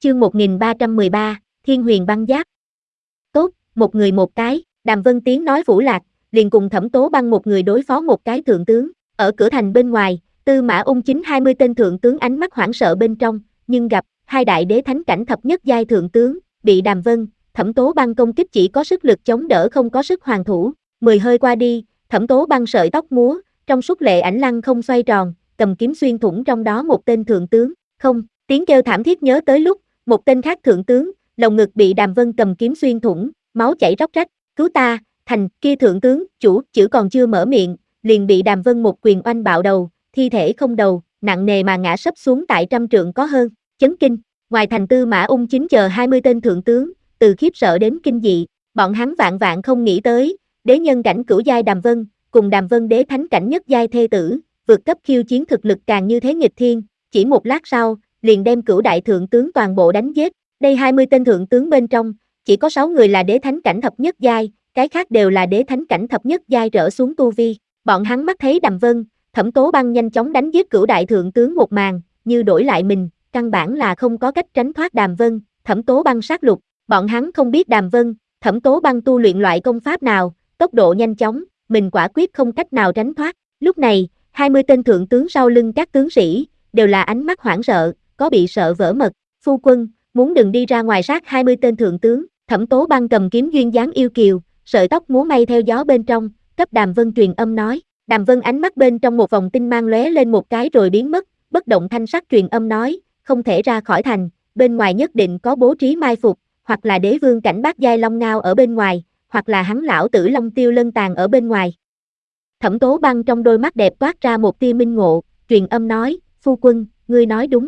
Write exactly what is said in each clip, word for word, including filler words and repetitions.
Chương một nghìn ba trăm mười ba, Thiên Huyền Băng Giáp. Tốt, một người một cái, Đàm Vân tiếng nói phủ lạc, liền cùng Thẩm Tố Băng một người đối phó một cái thượng tướng. Ở cửa thành bên ngoài, Tư Mã Ung chính hai mươi tên thượng tướng ánh mắt hoảng sợ bên trong, nhưng gặp hai đại đế thánh cảnh thập nhất giai thượng tướng, bị Đàm Vân, Thẩm Tố Băng công kích chỉ có sức lực chống đỡ không có sức hoàn thủ. Mười hơi qua đi, Thẩm Tố Băng sợi tóc múa, trong suốt lệ ảnh lăng không xoay tròn, cầm kiếm xuyên thủng trong đó một tên thượng tướng. Không, tiếng kêu thảm thiết nhớ tới lúc một tên khác thượng tướng, lồng ngực bị Đàm Vân cầm kiếm xuyên thủng, máu chảy róc rách, cứu ta, thành, kia thượng tướng, chủ, chữ còn chưa mở miệng, liền bị Đàm Vân một quyền oanh bạo đầu, thi thể không đầu, nặng nề mà ngã sấp xuống tại trăm trượng có hơn, chấn kinh, ngoài thành Tư Mã Ung chính chờ hai mươi tên thượng tướng, từ khiếp sợ đến kinh dị, bọn hắn vạn vạn không nghĩ tới, đế nhân cảnh cửu giai Đàm Vân, cùng Đàm Vân đế thánh cảnh nhất giai thê tử, vượt cấp khiêu chiến thực lực càng như thế nghịch thiên, chỉ một lát sau, liền đem cửu đại thượng tướng toàn bộ đánh giết. Đây hai mươi tên thượng tướng bên trong, chỉ có sáu người là đế thánh cảnh thập nhất giai, cái khác đều là đế thánh cảnh thập nhất giai trở xuống tu vi. Bọn hắn mắt thấy Đàm Vân, Thẩm Tố Băng nhanh chóng đánh giết cửu đại thượng tướng một màn, như đổi lại mình, căn bản là không có cách tránh thoát Đàm Vân, Thẩm Tố Băng sát lục. Bọn hắn không biết Đàm Vân, Thẩm Tố Băng tu luyện loại công pháp nào, tốc độ nhanh chóng, mình quả quyết không cách nào tránh thoát. Lúc này, hai mươi tên thượng tướng sau lưng các tướng sĩ, đều là ánh mắt hoảng sợ, có bị sợ vỡ mật. Phu quân, muốn đừng đi ra ngoài sát hai mươi tên thượng tướng. Thẩm Tố Băng cầm kiếm duyên dáng yêu kiều, sợi tóc múa may theo gió bên trong, cấp Đàm Vân truyền âm nói. Đàm Vân ánh mắt bên trong một vòng tinh mang lóe lên một cái rồi biến mất, bất động thanh sắc truyền âm nói, không thể ra khỏi thành, bên ngoài nhất định có bố trí mai phục, hoặc là đế vương cảnh bát giai long ngao ở bên ngoài, hoặc là hắn lão tử Long Tiêu Lân Tàn ở bên ngoài. Thẩm Tố Băng trong đôi mắt đẹp toát ra một tia minh ngộ, truyền âm nói, phu quân, ngươi nói đúng.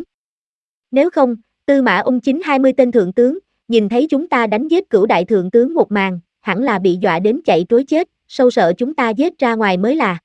Nếu không, Tư Mã Ung chính hai mươi tên thượng tướng, nhìn thấy chúng ta đánh giết cửu đại thượng tướng một màn, hẳn là bị dọa đến chạy trối chết, sâu sợ chúng ta giết ra ngoài mới là.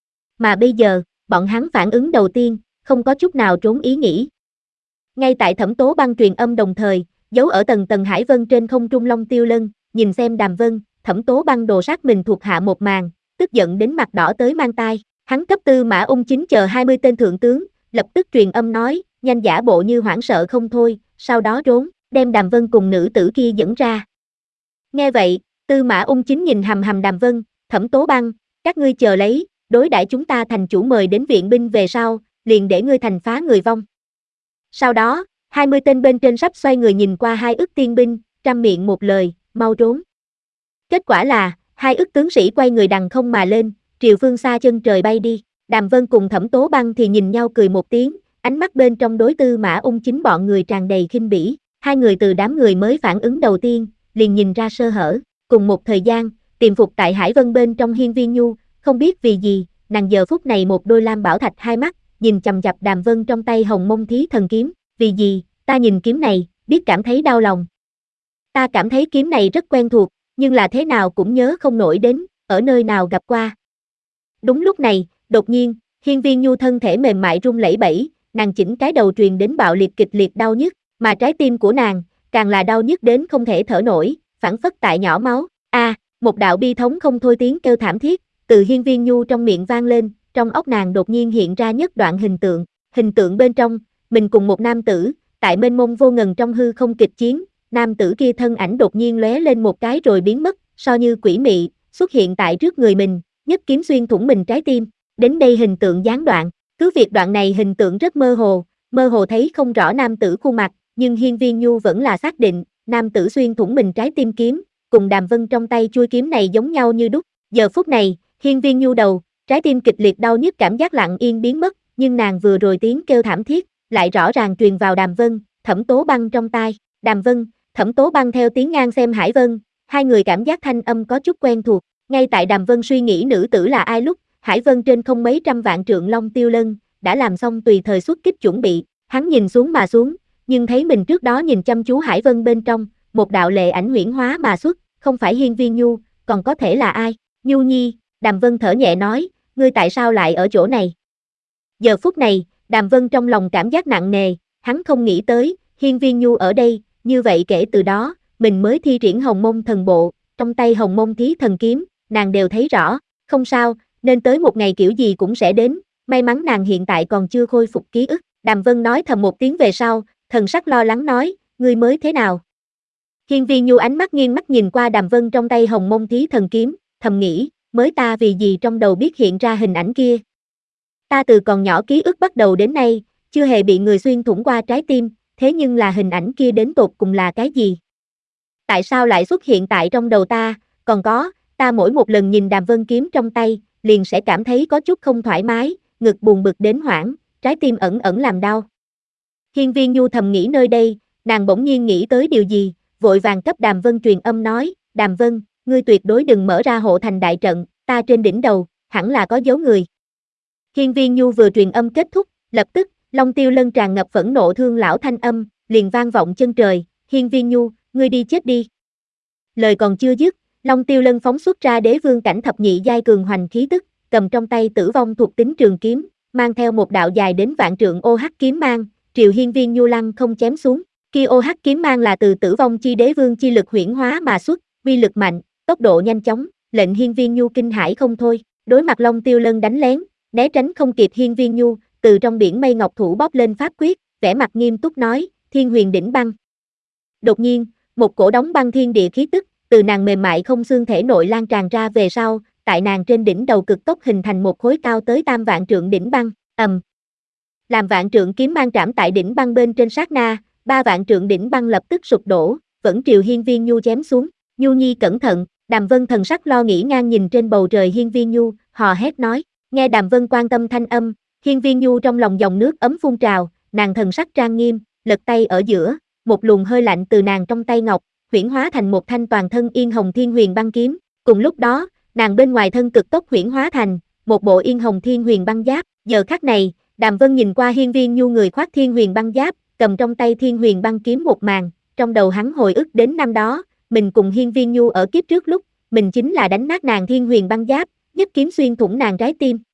Mà bây giờ, bọn hắn phản ứng đầu tiên, không có chút nào trốn ý nghĩ. Ngay tại Thẩm Tố Băng truyền âm đồng thời, giấu ở tầng tầng Hải Vân trên không trung Long Tiêu Lân, nhìn xem Đàm Vân, Thẩm Tố Băng đồ sát mình thuộc hạ một màn, tức giận đến mặt đỏ tới mang tai. Hắn cấp Tư Mã Ung chính chờ hai mươi tên thượng tướng, lập tức truyền âm nói, nhanh giả bộ như hoảng sợ không thôi, sau đó trốn, đem Đàm Vân cùng nữ tử kia dẫn ra. Nghe vậy, Tư Mã Ung chính nhìn hầm hầm Đàm Vân, Thẩm Tố Băng, các ngươi chờ lấy, đối đãi chúng ta thành chủ mời đến viện binh về sau, liền để ngươi thành phá người vong. Sau đó, hai mươi tên bên trên sắp xoay người nhìn qua hai ức tiên binh, trăm miệng một lời, mau trốn. Kết quả là, hai ức tướng sĩ quay người đằng không mà lên, triều phương xa chân trời bay đi. Đàm Vân cùng Thẩm Tố Băng thì nhìn nhau cười một tiếng, ánh mắt bên trong đối Tư Mã Ung chính bọn người tràn đầy khinh bỉ. Hai người từ đám người mới phản ứng đầu tiên, liền nhìn ra sơ hở. Cùng một thời gian, tiềm phục tại Hải Vân bên trong Hiên Viên Nhu, không biết vì gì, nàng giờ phút này một đôi lam bảo thạch hai mắt, nhìn chằm chằm Đàm Vân trong tay Hồng Mông Thí Thần Kiếm. Vì gì, ta nhìn kiếm này, biết cảm thấy đau lòng. Ta cảm thấy kiếm này rất quen thuộc, nhưng là thế nào cũng nhớ không nổi đến, ở nơi nào gặp qua. Đúng lúc này, đột nhiên, Hiên Viên Nhu thân thể mềm mại rung lẩy bẩy, nàng chỉnh cái đầu truyền đến bạo liệt kịch liệt đau nhức, mà trái tim của nàng, càng là đau nhức đến không thể thở nổi, phảng phất tại nhỏ máu. A, à, một đạo bi thống không thôi tiếng kêu thảm thiết, từ Hiên Viên Nhu trong miệng vang lên, trong óc nàng đột nhiên hiện ra nhất đoạn hình tượng, hình tượng bên trong, mình cùng một nam tử, tại mênh mông vô ngần trong hư không kịch chiến, nam tử kia thân ảnh đột nhiên lóe lên một cái rồi biến mất, so như quỷ mị, xuất hiện tại trước người mình, nhất kiếm xuyên thủng mình trái tim. Đến đây hình tượng gián đoạn, cứ việc đoạn này hình tượng rất mơ hồ, mơ hồ thấy không rõ nam tử khuôn mặt, nhưng Hiên Viên Nhu vẫn là xác định, nam tử xuyên thủng mình trái tim kiếm, cùng Đàm Vân trong tay chuôi kiếm này giống nhau như đúc. Giờ phút này, Hiên Viên Nhu đầu, trái tim kịch liệt đau nhức cảm giác lặng yên biến mất, nhưng nàng vừa rồi tiếng kêu thảm thiết, lại rõ ràng truyền vào Đàm Vân, Thẩm Tố Băng trong tai. Đàm Vân, Thẩm Tố Băng theo tiếng ngang xem Hải Vân, hai người cảm giác thanh âm có chút quen thuộc. Ngay tại Đàm Vân suy nghĩ nữ tử là ai lúc, Hải Vân trên không mấy trăm vạn trượng Long Tiêu Lân, đã làm xong tùy thời xuất kích chuẩn bị, hắn nhìn xuống mà xuống, nhưng thấy mình trước đó nhìn chăm chú Hải Vân bên trong, một đạo lệ ảnh huyễn hóa mà xuất, không phải Hiên Viên Nhu, còn có thể là ai? Nhu Nhi, Đàm Vân thở nhẹ nói, ngươi tại sao lại ở chỗ này? Giờ phút này, Đàm Vân trong lòng cảm giác nặng nề, hắn không nghĩ tới, Hiên Viên Nhu ở đây, như vậy kể từ đó, mình mới thi triển Hồng Mông Thần Bộ, trong tay Hồng Mông Thí Thần Kiếm, nàng đều thấy rõ, không sao, nên tới một ngày kiểu gì cũng sẽ đến, may mắn nàng hiện tại còn chưa khôi phục ký ức. Đàm Vân nói thầm một tiếng về sau, thần sắc lo lắng nói, ngươi mới thế nào? Hiên Viên Nhu ánh mắt nghiêng mắt nhìn qua Đàm Vân trong tay Hồng Mông Thí Thần Kiếm, thầm nghĩ, mới ta vì gì trong đầu biết hiện ra hình ảnh kia. Ta từ còn nhỏ ký ức bắt đầu đến nay, chưa hề bị người xuyên thủng qua trái tim, thế nhưng là hình ảnh kia đến tột cùng là cái gì? Tại sao lại xuất hiện tại trong đầu ta, còn có, ta mỗi một lần nhìn Đàm Vân kiếm trong tay, liền sẽ cảm thấy có chút không thoải mái, ngực buồn bực đến hoảng, trái tim ẩn ẩn làm đau. Hiên Viên Nhu thầm nghĩ nơi đây, nàng bỗng nhiên nghĩ tới điều gì, vội vàng cấp Đàm Vân truyền âm nói, Đàm Vân, ngươi tuyệt đối đừng mở ra hộ thành đại trận, ta trên đỉnh đầu, hẳn là có dấu người. Hiên Viên Nhu vừa truyền âm kết thúc, lập tức, Long Tiêu Lân tràn ngập phẫn nộ thương lão thanh âm, liền vang vọng chân trời, Hiên Viên Nhu, ngươi đi chết đi. Lời còn chưa dứt, Long Tiêu Lân phóng xuất ra đế vương cảnh thập nhị giai cường hoành khí tức, cầm trong tay tử vong thuộc tính trường kiếm, mang theo một đạo dài đến vạn trượng ô hắc kiếm mang, triều Hiên Viên Nhu lăng không chém xuống. Kia ô hắc kiếm mang là từ tử vong chi đế vương chi lực huyễn hóa mà xuất, uy lực mạnh, tốc độ nhanh chóng, lệnh Hiên Viên Nhu kinh hãi không thôi. Đối mặt Long Tiêu Lân đánh lén, né tránh không kịp Hiên Viên Nhu, từ trong biển mây ngọc thủ bóp lên pháp quyết, vẻ mặt nghiêm túc nói, Thiên Huyền đỉnh băng. Đột nhiên, một cổ đóng băng thiên địa khí tức, từ nàng mềm mại không xương thể nội lan tràn ra về sau, tại nàng trên đỉnh đầu cực tốc hình thành một khối cao tới tam vạn trượng đỉnh băng, ầm. Làm vạn trượng kiếm mang trảm tại đỉnh băng bên trên sát na, ba vạn trượng đỉnh băng lập tức sụp đổ, vẫn triều Hiên Viên Nhu chém xuống. Nhu Nhi cẩn thận, Đàm Vân thần sắc lo nghĩ ngang nhìn trên bầu trời Hiên Viên Nhu, hò hét nói, nghe Đàm Vân quan tâm thanh âm, Hiên Viên Nhu trong lòng dòng nước ấm phun trào, nàng thần sắc trang nghiêm, lật tay ở giữa, một luồng hơi lạnh từ nàng trong tay ngọc, huyễn hóa thành một thanh toàn thân yên hồng thiên huyền băng kiếm, cùng lúc đó, nàng bên ngoài thân cực tốc huyễn hóa thành một bộ yên hồng thiên huyền băng giáp. Giờ khắc này, Đàm Vân nhìn qua Hiên Viên Nhu người khoác thiên huyền băng giáp, cầm trong tay thiên huyền băng kiếm một màn, trong đầu hắn hồi ức đến năm đó, mình cùng Hiên Viên Nhu ở kiếp trước lúc, mình chính là đánh nát nàng thiên huyền băng giáp, nhất kiếm xuyên thủng nàng trái tim.